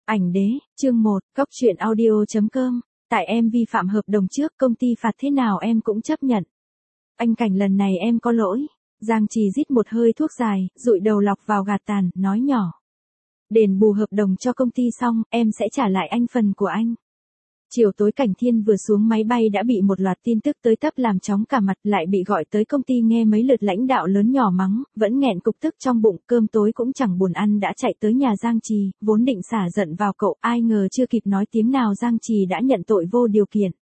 Ảnh đế, chương 1, Cóc truyện audio.com. Tại em vi phạm hợp đồng trước, công ty phạt thế nào em cũng chấp nhận. Anh Cảnh, lần này em có lỗi. Giang Trì rít một hơi thuốc dài, dụi đầu lọc vào gạt tàn, nói nhỏ. Đền bù hợp đồng cho công ty xong, em sẽ trả lại anh phần của anh. Chiều tối Cảnh Thiên vừa xuống máy bay đã bị một loạt tin tức tới tấp làm chóng cả mặt, lại bị gọi tới công ty nghe mấy lượt lãnh đạo lớn nhỏ mắng, vẫn nghẹn cục tức trong bụng, cơm tối cũng chẳng buồn ăn đã chạy tới nhà Giang Trì, vốn định xả giận vào cậu, ai ngờ chưa kịp nói tiếng nào Giang Trì đã nhận tội vô điều kiện.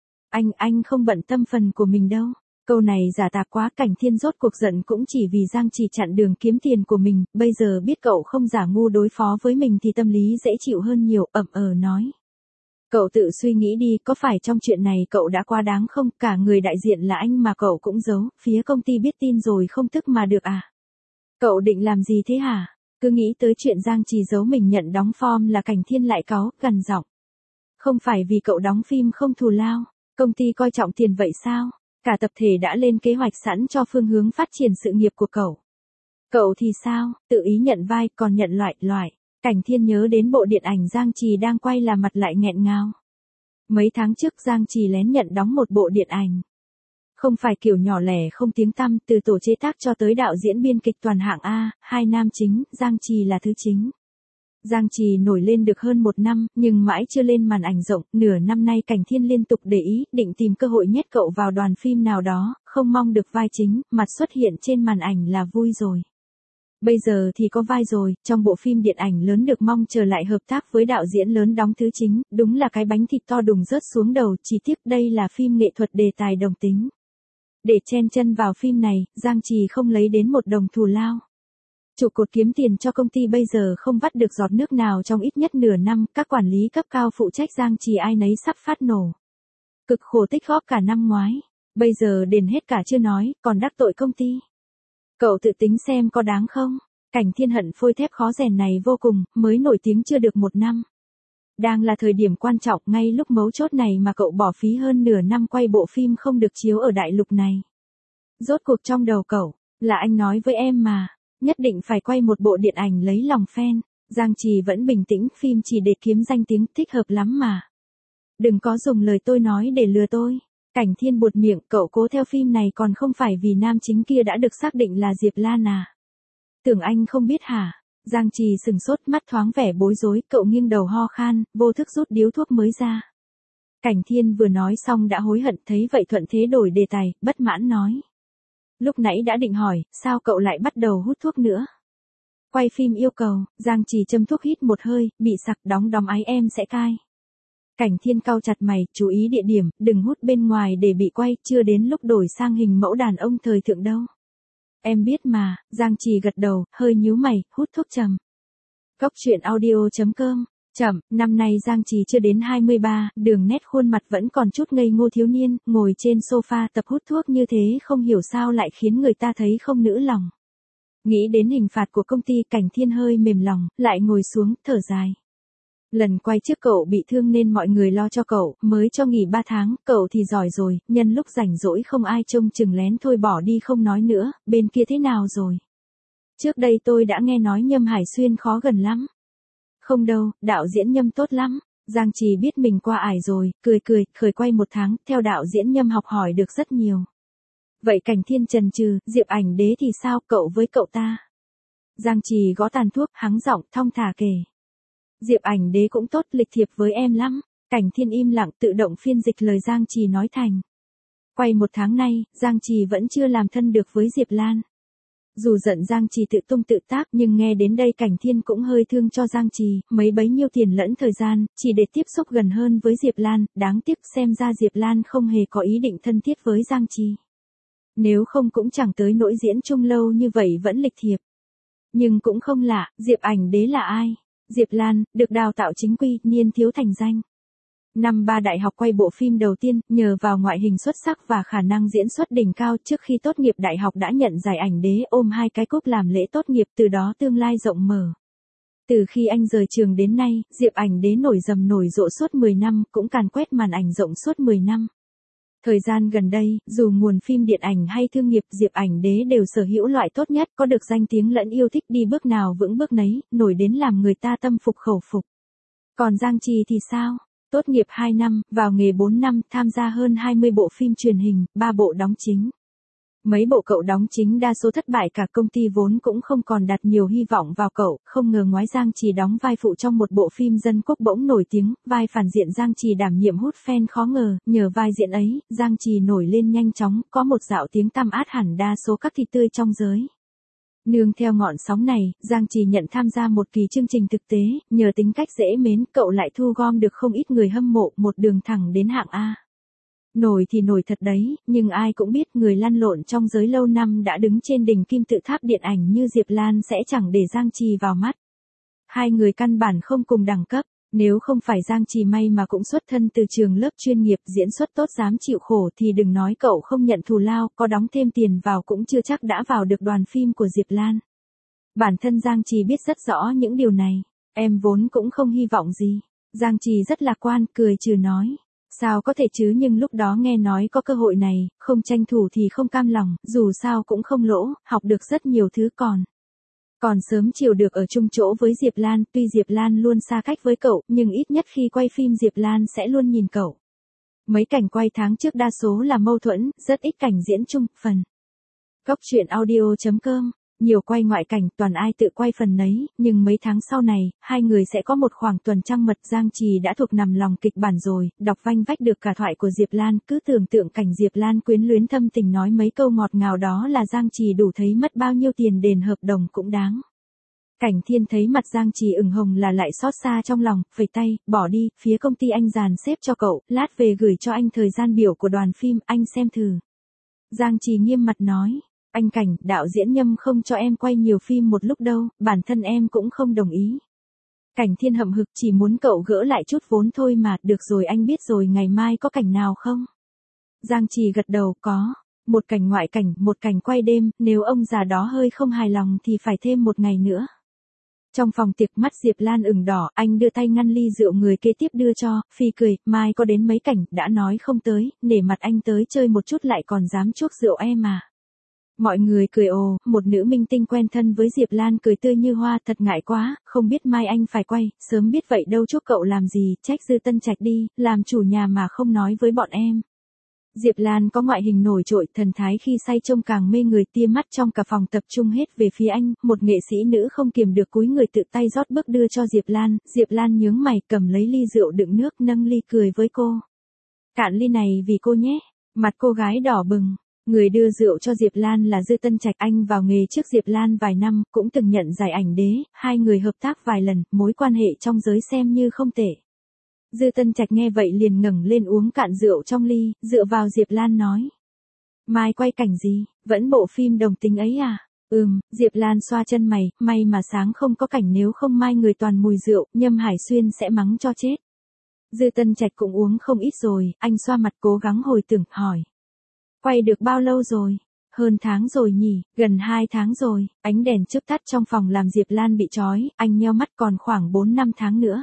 Anh không bận tâm phần của mình đâu. Câu này giả tạp quá, Cảnh Thiên rốt cuộc giận cũng chỉ vì Giang Trì chặn đường kiếm tiền của mình, bây giờ biết cậu không giả ngu đối phó với mình thì tâm lý dễ chịu hơn nhiều, nói. Cậu tự suy nghĩ đi, có phải trong chuyện này cậu đã quá đáng không, cả người đại diện là anh mà cậu cũng giấu, phía công ty biết tin rồi không tức mà được à? Cậu định làm gì thế hả? Cứ nghĩ tới chuyện Giang Trì giấu mình nhận đóng form là Cảnh Thiên lại cáu, gằn giọng. Không phải vì cậu đóng phim không thù lao, công ty coi trọng tiền vậy sao? Cả tập thể đã lên kế hoạch sẵn cho phương hướng phát triển sự nghiệp của cậu. Cậu thì sao, tự ý nhận vai còn nhận loại. Cảnh Thiên nhớ đến bộ điện ảnh Giang Trì đang quay là mặt lại nghẹn ngào. Mấy tháng trước Giang Trì lén nhận đóng một bộ điện ảnh. Không phải kiểu nhỏ lẻ không tiếng tăm, từ tổ chế tác cho tới đạo diễn biên kịch toàn hạng A, 2 nam chính, Giang Trì là thứ chính. Giang Trì nổi lên được hơn 1 năm, nhưng mãi chưa lên màn ảnh rộng, nửa năm nay Cảnh Thiên liên tục để ý, định tìm cơ hội nhét cậu vào đoàn phim nào đó, không mong được vai chính, mặt xuất hiện trên màn ảnh là vui rồi. Bây giờ thì có vai rồi, trong bộ phim điện ảnh lớn được mong chờ lại hợp tác với đạo diễn lớn đóng thứ chính, đúng là cái bánh thịt to đùng rớt xuống đầu, chỉ tiếc đây là phim nghệ thuật đề tài đồng tính. Để chen chân vào phim này, Giang Trì không lấy đến 1 đồng thù lao. Trụ cột kiếm tiền cho công ty bây giờ không vắt được giọt nước nào trong ít nhất nửa năm, các quản lý cấp cao phụ trách Giang Trì ai nấy sắp phát nổ. Cực khổ tích góp cả năm ngoái, bây giờ đền hết cả chưa nói, còn đắc tội công ty. Cậu tự tính xem có đáng không? Cảnh Thiên hận phôi thép khó rèn này vô cùng, mới nổi tiếng chưa được 1 năm. Đang là thời điểm quan trọng, ngay lúc mấu chốt này mà cậu bỏ phí hơn nửa năm quay bộ phim không được chiếu ở đại lục này. Rốt cuộc trong đầu cậu, là anh nói với em mà, nhất định phải quay một bộ điện ảnh lấy lòng fan. Giang Trì vẫn bình tĩnh, phim chỉ để kiếm danh tiếng, thích hợp lắm mà. Đừng có dùng lời tôi nói để lừa tôi. Cảnh Thiên buột miệng, cậu cố theo phim này còn không phải vì nam chính kia đã được xác định là Diệp Lan à? Tưởng anh không biết hả? Giang Trì sừng sốt, mắt thoáng vẻ bối rối, cậu nghiêng đầu ho khan, vô thức rút điếu thuốc mới ra. Cảnh Thiên vừa nói xong đã hối hận, thấy vậy thuận thế đổi đề tài, bất mãn nói. Lúc nãy đã định hỏi, sao cậu lại bắt đầu hút thuốc nữa? Quay phim yêu cầu, Giang Trì châm thuốc hít một hơi, bị sặc, đóng ái em sẽ cai. Cảnh Thiên cau chặt mày, chú ý địa điểm, đừng hút bên ngoài để bị quay, chưa đến lúc đổi sang hình mẫu đàn ông thời thượng đâu. Em biết mà, Giang Trì gật đầu, hơi nhíu mày, hút thuốc trầm. Cóc truyện audio.com. Chậm, năm nay Giang Trì chưa đến 23, đường nét khuôn mặt vẫn còn chút ngây ngô thiếu niên, ngồi trên sofa tập hút thuốc như thế không hiểu sao lại khiến người ta thấy không nỡ lòng. Nghĩ đến hình phạt của công ty, Cảnh Thiên hơi mềm lòng, lại ngồi xuống, thở dài. Lần quay trước cậu bị thương nên mọi người lo cho cậu, mới cho nghỉ 3 tháng, cậu thì giỏi rồi, nhân lúc rảnh rỗi không ai trông chừng lén thôi bỏ đi không nói nữa, bên kia thế nào rồi? Trước đây tôi đã nghe nói Nhâm Hải Xuyên khó gần lắm. Không đâu, đạo diễn Nhâm tốt lắm. Giang Trì biết mình qua ải rồi, cười, khởi quay 1 tháng, theo đạo diễn Nhâm học hỏi được rất nhiều. Vậy Cảnh Thiên chần chừ, Diệp Ảnh Đế thì sao, cậu với cậu ta? Giang Trì gõ tàn thuốc, hắng giọng, thong thả kể. Diệp Ảnh Đế cũng tốt, lịch thiệp với em lắm. Cảnh Thiên im lặng tự động phiên dịch lời Giang Trì nói thành. Quay 1 tháng nay, Giang Trì vẫn chưa làm thân được với Diệp Lan. Dù giận Giang Trì tự tung tự tác, nhưng nghe đến đây Cảnh Thiên cũng hơi thương cho Giang Trì, mấy bấy nhiêu tiền lẫn thời gian, chỉ để tiếp xúc gần hơn với Diệp Lan, đáng tiếc xem ra Diệp Lan không hề có ý định thân thiết với Giang Trì. Nếu không cũng chẳng tới nỗi diễn chung lâu như vậy vẫn lịch thiệp. Nhưng cũng không lạ, Diệp Ảnh Đế là ai? Diệp Lan, được đào tạo chính quy, niên thiếu thành danh. Năm 3 đại học quay bộ phim đầu tiên, nhờ vào ngoại hình xuất sắc và khả năng diễn xuất đỉnh cao, trước khi tốt nghiệp đại học đã nhận giải Ảnh Đế, ôm 2 cái cúp làm lễ tốt nghiệp, từ đó tương lai rộng mở. Từ khi anh rời trường đến nay, Diệp Ảnh Đế nổi rộ suốt 10 năm, cũng càn quét màn ảnh rộng suốt 10 năm. Thời gian gần đây, dù nguồn phim điện ảnh hay thương nghiệp, Diệp Ảnh Đế đều sở hữu loại tốt nhất, có được danh tiếng lẫn yêu thích, đi bước nào vững bước nấy, nổi đến làm người ta tâm phục khẩu phục. Còn Giang Trì thì sao? Tốt nghiệp 2 năm, vào nghề 4 năm, tham gia hơn 20 bộ phim truyền hình, 3 bộ đóng chính. Mấy bộ cậu đóng chính đa số thất bại cả, công ty vốn cũng không còn đặt nhiều hy vọng vào cậu, không ngờ ngoái Giang Trì đóng vai phụ trong một bộ phim dân quốc bỗng nổi tiếng, vai phản diện Giang Trì đảm nhiệm hút fan khó ngờ, nhờ vai diễn ấy, Giang Trì nổi lên nhanh chóng, có một dạo tiếng tăm át hẳn đa số các thị tươi trong giới. Nương theo ngọn sóng này, Giang Trì nhận tham gia một kỳ chương trình thực tế, nhờ tính cách dễ mến, cậu lại thu gom được không ít người hâm mộ, một đường thẳng đến hạng A. Nổi thì nổi thật đấy, nhưng ai cũng biết người lăn lộn trong giới lâu năm đã đứng trên đỉnh kim tự tháp điện ảnh như Diệp Lan sẽ chẳng để Giang Trì vào mắt. Hai người căn bản không cùng đẳng cấp, nếu không phải Giang Trì may mà cũng xuất thân từ trường lớp chuyên nghiệp diễn xuất tốt dám chịu khổ thì đừng nói cậu không nhận thù lao, có đóng thêm tiền vào cũng chưa chắc đã vào được đoàn phim của Diệp Lan. Bản thân Giang Trì biết rất rõ những điều này, em vốn cũng không hy vọng gì. Giang Trì rất lạc quan, cười trừ nói. Sao có thể chứ, nhưng lúc đó nghe nói có cơ hội này, không tranh thủ thì không cam lòng, dù sao cũng không lỗ, học được rất nhiều thứ còn sớm chiều được ở chung chỗ với Diệp Lan, tuy Diệp Lan luôn xa cách với cậu, nhưng ít nhất khi quay phim Diệp Lan sẽ luôn nhìn cậu. Mấy cảnh quay tháng trước đa số là mâu thuẫn, rất ít cảnh diễn chung, phần. Góc truyện audio.com, nhiều quay ngoại cảnh, toàn ai tự quay phần nấy, nhưng mấy tháng sau này, hai người sẽ có một khoảng tuần trăng mật. Giang Trì đã thuộc nằm lòng kịch bản rồi, đọc vanh vách được cả thoại của Diệp Lan, cứ tưởng tượng cảnh Diệp Lan quyến luyến thâm tình nói mấy câu ngọt ngào đó là Giang Trì đủ thấy mất bao nhiêu tiền đền hợp đồng cũng đáng. Cảnh Thiên thấy mặt Giang Trì ửng hồng là lại xót xa trong lòng, phẩy tay, bỏ đi, phía công ty anh dàn xếp cho cậu, lát về gửi cho anh thời gian biểu của đoàn phim, anh xem thử. Giang Trì nghiêm mặt nói. Anh Cảnh, đạo diễn Nhâm không cho em quay nhiều phim một lúc đâu, bản thân em cũng không đồng ý. Cảnh Thiên hậm hực, chỉ muốn cậu gỡ lại chút vốn thôi mà, được rồi anh biết rồi, ngày mai có cảnh nào không? Giang Trì gật đầu, có. Một cảnh ngoại cảnh, một cảnh quay đêm, nếu ông già đó hơi không hài lòng thì phải thêm một ngày nữa. Trong phòng tiệc mắt Diệp Lan ửng đỏ, anh đưa tay ngăn ly rượu người kế tiếp đưa cho, Phi cười, mai có đến mấy cảnh, đã nói không tới, nể mặt anh tới chơi một chút lại còn dám chuốc rượu em à. Mọi người cười ồ, một nữ minh tinh quen thân với Diệp Lan cười tươi như hoa, thật ngại quá, không biết mai anh phải quay, sớm biết vậy đâu chuốc cậu làm gì, trách Dư Tân Trạch đi, làm chủ nhà mà không nói với bọn em. Diệp Lan có ngoại hình nổi trội, thần thái khi say trông càng mê người, tia mắt trong cả phòng tập trung hết về phía anh, một nghệ sĩ nữ không kiềm được cúi người tự tay rót bước đưa cho Diệp Lan nhướng mày cầm lấy ly rượu đựng nước nâng ly cười với cô. Cạn ly này vì cô nhé, mặt cô gái đỏ bừng. Người đưa rượu cho Diệp Lan là Dư Tân Trạch, anh vào nghề trước Diệp Lan vài năm, cũng từng nhận giải ảnh đế, hai người hợp tác vài lần, mối quan hệ trong giới xem như không tệ. Dư Tân Trạch nghe vậy liền ngẩng lên uống cạn rượu trong ly, dựa vào Diệp Lan nói. Mai quay cảnh gì, vẫn bộ phim đồng tính ấy à? Diệp Lan xoa chân mày, may mà sáng không có cảnh, nếu không mai người toàn mùi rượu, Nhâm Hải Xuyên sẽ mắng cho chết. Dư Tân Trạch cũng uống không ít rồi, anh xoa mặt cố gắng hồi tưởng, hỏi. Quay được bao lâu rồi? Hơn tháng rồi nhỉ, gần 2 tháng rồi, ánh đèn chớp tắt trong phòng làm Diệp Lan bị chói, anh nheo mắt, còn khoảng 4-5 tháng nữa.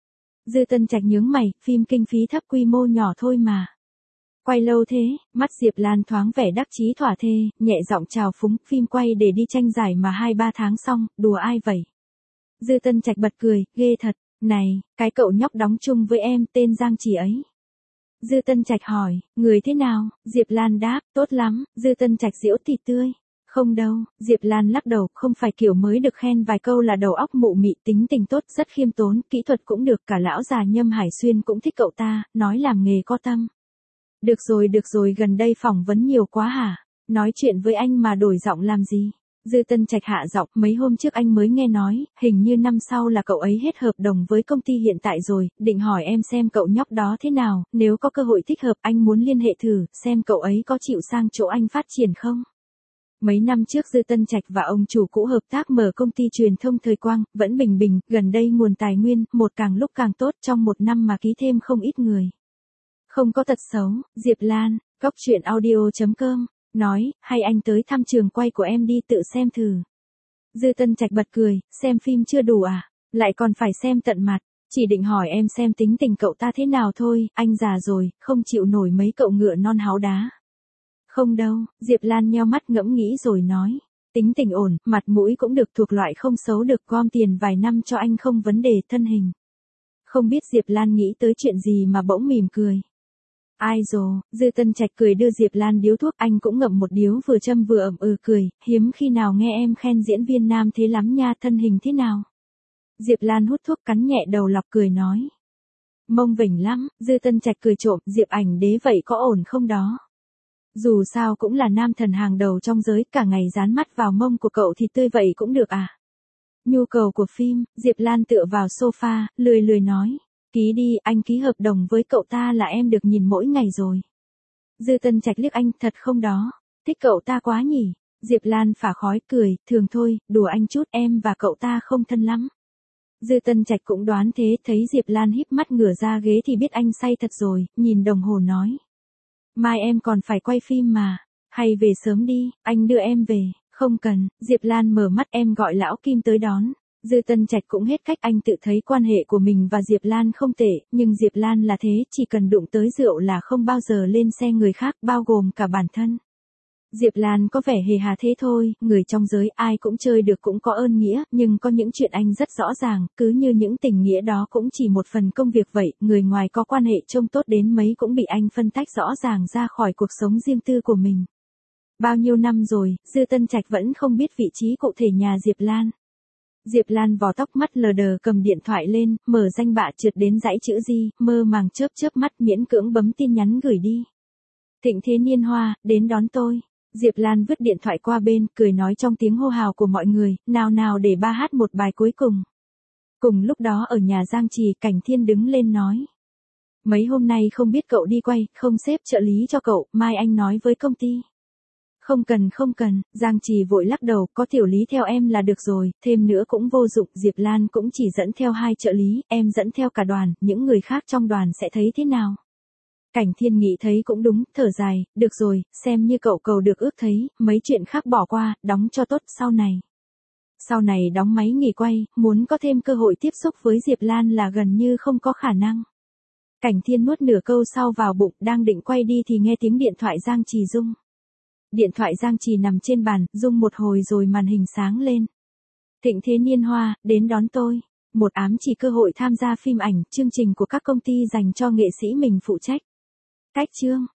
Dư Tân Trạch nhướng mày, phim kinh phí thấp quy mô nhỏ thôi mà. Quay lâu thế, mắt Diệp Lan thoáng vẻ đắc chí thỏa thê, nhẹ giọng chào phúng, phim quay để đi tranh giải mà 2-3 tháng xong, đùa ai vậy? Dư Tân Trạch bật cười, ghê thật, này, cái cậu nhóc đóng chung với em tên Giang Trì ấy. Dư Tân Trạch hỏi, người thế nào? Diệp Lan đáp, tốt lắm. Dư Tân Trạch giễu thịt tươi. Không đâu, Diệp Lan lắc đầu, không phải kiểu mới được khen vài câu là đầu óc mụ mị, tính tình tốt, rất khiêm tốn, kỹ thuật cũng được, cả lão già Nhâm Hải Xuyên cũng thích cậu ta, nói làm nghề có tâm. Được rồi, gần đây phỏng vấn nhiều quá hả? Nói chuyện với anh mà đổi giọng làm gì? Dư Tân Trạch hạ giọng, mấy hôm trước anh mới nghe nói, hình như năm sau là cậu ấy hết hợp đồng với công ty hiện tại rồi, định hỏi em xem cậu nhóc đó thế nào, nếu có cơ hội thích hợp anh muốn liên hệ thử, xem cậu ấy có chịu sang chỗ anh phát triển không. Mấy năm trước Dư Tân Trạch và ông chủ cũ hợp tác mở công ty truyền thông Thời Quang, vẫn bình bình, gần đây nguồn tài nguyên, một càng lúc càng tốt, trong một năm mà ký thêm không ít người. Không có tật xấu, Diệp Lan, góc truyện audio.com. Nói, hay anh tới thăm trường quay của em đi tự xem thử. Dư Tân Trạch bật cười, xem phim chưa đủ à, lại còn phải xem tận mặt, chỉ định hỏi em xem tính tình cậu ta thế nào thôi, anh già rồi, không chịu nổi mấy cậu ngựa non háo đá. Không đâu, Diệp Lan nheo mắt ngẫm nghĩ rồi nói, tính tình ổn, mặt mũi cũng được, thuộc loại không xấu được, gom tiền vài năm cho anh không vấn đề, thân hình Không biết Diệp Lan nghĩ tới chuyện gì mà bỗng mỉm cười. Ai dồ, Dư Tân Trạch cười đưa Diệp Lan điếu thuốc, anh cũng ngậm một điếu vừa châm vừa cười, hiếm khi nào nghe em khen diễn viên nam thế lắm nha, thân hình thế nào. Diệp Lan hút thuốc cắn nhẹ đầu lọc cười nói. Mông vỉnh lắm, Dư Tân Trạch cười trộm, Diệp ảnh đế vậy có ổn không đó? Dù sao cũng là nam thần hàng đầu trong giới, cả ngày dán mắt vào mông của cậu thì tươi vậy cũng được à? Nhu cầu của phim, Diệp Lan tựa vào sofa, lười nói. Ký đi, anh ký hợp đồng với cậu ta là em được nhìn mỗi ngày rồi. Dư Tân Trạch liếc anh, thật không đó? Thích cậu ta quá nhỉ? Diệp Lan phả khói cười, thường thôi, đùa anh chút, em và cậu ta không thân lắm. Dư Tân Trạch cũng đoán thế, thấy Diệp Lan híp mắt ngửa ra ghế thì biết anh say thật rồi, nhìn đồng hồ nói. Mai em còn phải quay phim mà, hay về sớm đi, anh đưa em về. Không cần, Diệp Lan mở mắt, em gọi lão Kim tới đón. Dư Tân Trạch cũng hết cách, anh tự thấy quan hệ của mình và Diệp Lan không tệ, nhưng Diệp Lan là thế, chỉ cần đụng tới rượu là không bao giờ lên xe người khác, bao gồm cả bản thân. Diệp Lan có vẻ hề hà thế thôi, người trong giới ai cũng chơi được, cũng có ơn nghĩa, nhưng có những chuyện anh rất rõ ràng, cứ như những tình nghĩa đó cũng chỉ một phần công việc vậy, người ngoài có quan hệ trông tốt đến mấy cũng bị anh phân tách rõ ràng ra khỏi cuộc sống riêng tư của mình. Bao nhiêu năm rồi, Dư Tân Trạch vẫn không biết vị trí cụ thể nhà Diệp Lan. Diệp Lan vò tóc, mắt lờ đờ cầm điện thoại lên, mở danh bạ trượt đến dãy chữ Di, mơ màng chớp mắt miễn cưỡng bấm tin nhắn gửi đi. Thịnh Thế Niên Hoa, đến đón tôi. Diệp Lan vứt điện thoại qua bên, cười nói trong tiếng hô hào của mọi người, nào để ba hát một bài cuối cùng. Cùng lúc đó ở nhà Giang Trì, Cảnh Thiên đứng lên nói. Mấy hôm nay không biết cậu đi quay, không xếp trợ lý cho cậu, mai anh nói với công ty. Không cần, Giang Trì vội lắc đầu, có Tiểu Lý theo em là được rồi, thêm nữa cũng vô dụng, Diệp Lan cũng chỉ dẫn theo 2 trợ lý, em dẫn theo cả đoàn, những người khác trong đoàn sẽ thấy thế nào. Cảnh Thiên nghĩ thấy cũng đúng, thở dài, được rồi, xem như cậu cầu được ước thấy, mấy chuyện khác bỏ qua, đóng cho tốt sau này. Sau này đóng máy nghỉ quay, muốn có thêm cơ hội tiếp xúc với Diệp Lan là gần như không có khả năng. Cảnh Thiên nuốt nửa câu sau vào bụng, đang định quay đi thì nghe tiếng điện thoại Giang Trì rung. Điện thoại Giang Trì nằm trên bàn, rung một hồi rồi màn hình sáng lên. Thịnh Thế Niên Hoa, đến đón tôi. Một ám chỉ cơ hội tham gia phim ảnh, chương trình của các công ty dành cho nghệ sĩ mình phụ trách. Cách chương.